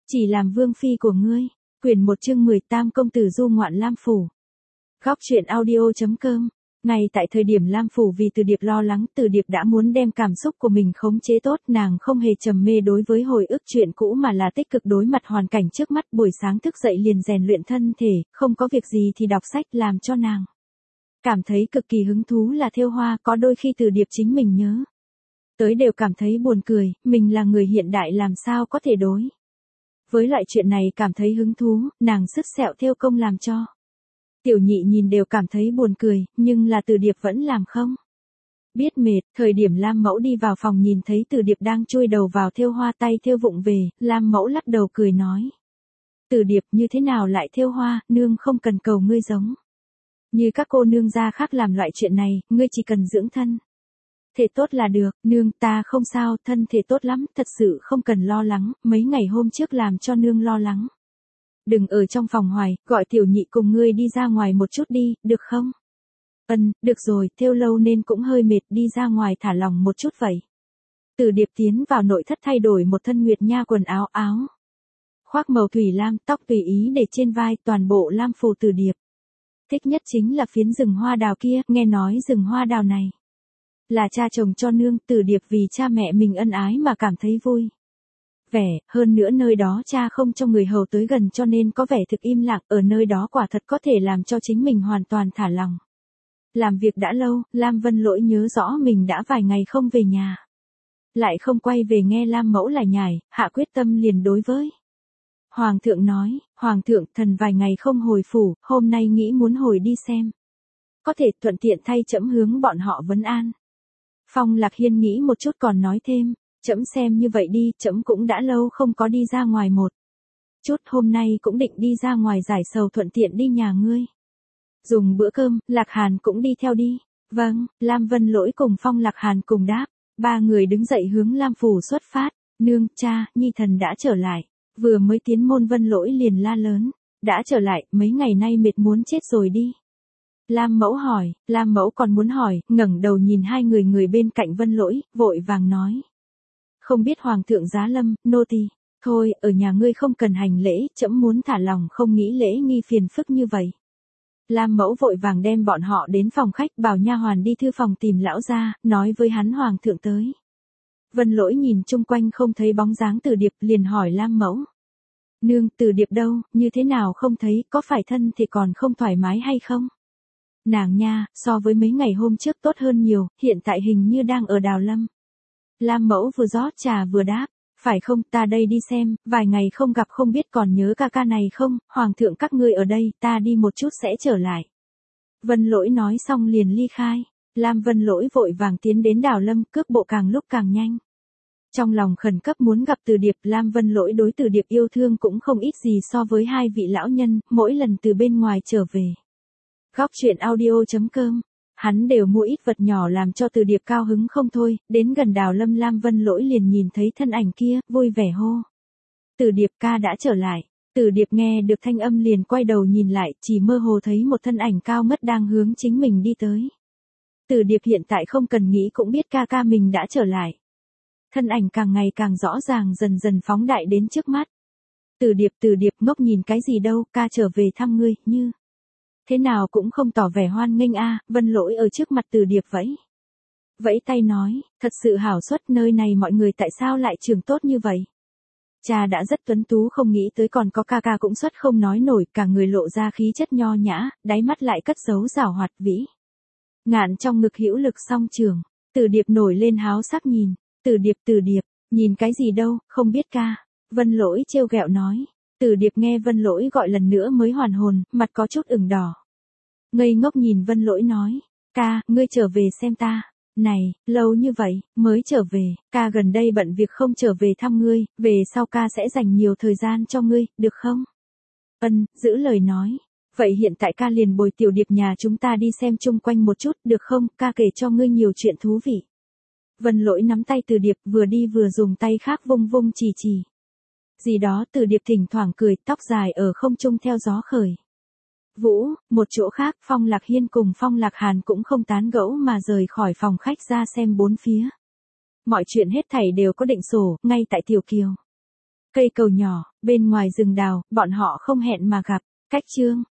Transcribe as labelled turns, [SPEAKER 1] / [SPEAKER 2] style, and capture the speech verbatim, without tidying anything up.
[SPEAKER 1] Chỉ làm vương phi của ngươi. Quyển một chương mười Tam công tử du ngoạn Lam phủ. Góc truyện audio.com. Ngay tại thời điểm Lam phủ vì Từ Điệp lo lắng, Từ Điệp đã muốn đem cảm xúc của mình khống chế tốt, nàng không hề trầm mê đối với hồi ức chuyện cũ mà là tích cực đối mặt hoàn cảnh trước mắt. Buổi sáng thức dậy liền rèn luyện thân thể, không có việc gì thì đọc sách, làm cho nàng cảm thấy cực kỳ hứng thú là thêu hoa. Có đôi khi Từ Điệp chính mình nhớ tới đều cảm thấy buồn cười, mình là người hiện đại làm sao có thể đối với loại chuyện này cảm thấy hứng thú. Nàng sứt sẹo thêu công làm cho Tiểu Nhị nhìn đều cảm thấy buồn cười, nhưng là Từ Điệp vẫn làm không biết mệt. Thời điểm Lam Mẫu đi vào phòng nhìn thấy Từ Điệp đang chui đầu vào thêu hoa, tay thêu vụng về, Lam Mẫu lắc đầu cười nói: Từ Điệp, như thế nào lại thêu hoa, nương không cần cầu ngươi giống như các cô nương gia khác làm loại chuyện này, ngươi chỉ cần dưỡng thân thể tốt là được. Nương, ta không sao, thân thể tốt lắm, thật sự không cần lo lắng, mấy ngày hôm trước làm cho nương lo lắng. Đừng ở trong phòng hoài, gọi Tiểu Nhị cùng ngươi đi ra ngoài một chút đi, được không? Ừm, được rồi, thêu lâu nên cũng hơi mệt, đi ra ngoài thả lòng một chút vậy. Từ Điệp tiến vào nội thất thay đổi một thân nguyệt nha quần áo áo khoác màu thủy lam, tóc tùy ý để trên vai, toàn bộ Lam phủ Từ Điệp thích nhất chính là phiến rừng hoa đào kia. Nghe nói rừng hoa đào này là cha chồng cho nương, Từ Điệp vì cha mẹ mình ân ái mà cảm thấy vui vẻ, hơn nữa nơi đó cha không cho người hầu tới gần cho nên có vẻ thực im lặng, ở nơi đó quả thật có thể làm cho chính mình hoàn toàn thả lòng. Làm việc đã lâu, Lam Vân Lỗi nhớ rõ mình đã vài ngày không về nhà, lại không quay về, nghe Lam Mẫu lải nhải, hạ quyết tâm liền đối với Hoàng thượng nói: Hoàng thượng, thần vài ngày không hồi phủ, hôm nay nghĩ muốn hồi đi xem, có thể thuận tiện thay trẫm hướng bọn họ vấn an. Phong Lạc Hiên nghĩ một chút còn nói thêm: Trẫm xem như vậy đi, trẫm cũng đã lâu không có đi ra ngoài một chút, hôm nay cũng định đi ra ngoài giải sầu, thuận tiện đi nhà ngươi dùng bữa cơm. Lạc Hàn cũng đi theo đi. Vâng. Lam Vân Lỗi cùng Phong Lạc Hàn cùng đáp. Ba người đứng dậy hướng Lam phủ xuất phát. Nương, cha, nhi thần đã trở lại. Vừa mới tiến môn Vân Lỗi liền la lớn: đã trở lại, mấy ngày nay mệt muốn chết rồi đi. Lam Mẫu hỏi, Lam Mẫu còn muốn hỏi, ngẩng đầu nhìn hai người người bên cạnh Vân Lỗi, vội vàng nói: không biết Hoàng thượng giá lâm, nô tỳ. Thôi, ở nhà ngươi không cần hành lễ, trẫm muốn thả lòng, không nghĩ lễ nghi phiền phức như vậy. Lam Mẫu vội vàng đem bọn họ đến phòng khách, bảo nha hoàn đi thư phòng tìm lão gia, nói với hắn Hoàng thượng tới. Vân Lỗi nhìn chung quanh không thấy bóng dáng Từ Điệp, liền hỏi Lam Mẫu: nương, Từ Điệp đâu, như thế nào không thấy, có phải thân thì còn không thoải mái hay không? Nàng nha, so với mấy ngày hôm trước tốt hơn nhiều, hiện tại hình như đang ở Đào Lâm. Lam Mẫu vừa rót trà vừa đáp: phải không, ta đây đi xem, vài ngày không gặp không biết còn nhớ ca ca này không, Hoàng thượng các ngươi ở đây, ta đi một chút sẽ trở lại. Vân Lỗi nói xong liền ly khai. Lam Vân Lỗi vội vàng tiến đến Đào Lâm, cước bộ càng lúc càng nhanh. Trong lòng khẩn cấp muốn gặp Từ Điệp, Lam Vân Lỗi đối Từ Điệp yêu thương cũng không ít gì so với hai vị lão nhân, mỗi lần từ bên ngoài trở về. Góc truyện audio.com. Hắn đều mua ít vật nhỏ làm cho Từ Điệp cao hứng không thôi. Đến gần Đào Lâm, Lam Vân Lỗi liền nhìn thấy thân ảnh kia, vui vẻ hô: Từ Điệp ca đã trở lại. Từ Điệp nghe được thanh âm liền quay đầu nhìn lại, chỉ mơ hồ thấy một thân ảnh cao ngất đang hướng chính mình đi tới. Từ Điệp hiện tại không cần nghĩ cũng biết ca ca mình đã trở lại. Thân ảnh càng ngày càng rõ ràng, dần dần phóng đại đến trước mắt. Từ Điệp, Từ Điệp ngốc nhìn cái gì đâu, ca trở về thăm ngươi, như thế nào cũng không tỏ vẻ hoan nghênh a. Vân Lỗi ở trước mặt Từ Điệp vẫy vẫy tay nói: thật sự hảo xuất, nơi này mọi người tại sao lại trường tốt như vậy? Cha đã rất tuấn tú, không nghĩ tới còn có ca ca cũng xuất không nói nổi, cả người lộ ra khí chất nho nhã, đáy mắt lại cất giấu giảo hoạt vĩ ngạn, trong ngực hữu lực song trường. Từ Điệp nổi lên háo sắc nhìn. Từ Điệp, Từ Điệp, nhìn cái gì đâu, không biết ca. Vân Lỗi trêu ghẹo nói. Từ Điệp nghe Vân Lỗi gọi lần nữa mới hoàn hồn, mặt có chút ửng đỏ. Ngây ngốc nhìn Vân Lỗi nói: ca, ngươi trở về xem ta. Này, lâu như vậy, mới trở về, ca gần đây bận việc không trở về thăm ngươi, về sau ca sẽ dành nhiều thời gian cho ngươi, được không? Ân, giữ lời nói. Vậy hiện tại ca liền bồi Tiểu Điệp nhà chúng ta đi xem chung quanh một chút, được không? Ca kể cho ngươi nhiều chuyện thú vị. Vân Lỗi nắm tay Từ Điệp, vừa đi vừa dùng tay khác vung vung chỉ chỉ gì đó. Từ Điệp thỉnh thoảng cười, tóc dài ở không trung theo gió khởi vũ. Một chỗ khác, Phong Lạc Hiên cùng Phong Lạc Hàn cũng không tán gẫu mà rời khỏi phòng khách ra xem bốn phía. Mọi chuyện hết thảy đều có định sổ, ngay tại Tiểu Kiều Cây cầu nhỏ, bên ngoài rừng đào, bọn họ không hẹn mà gặp. Cách chương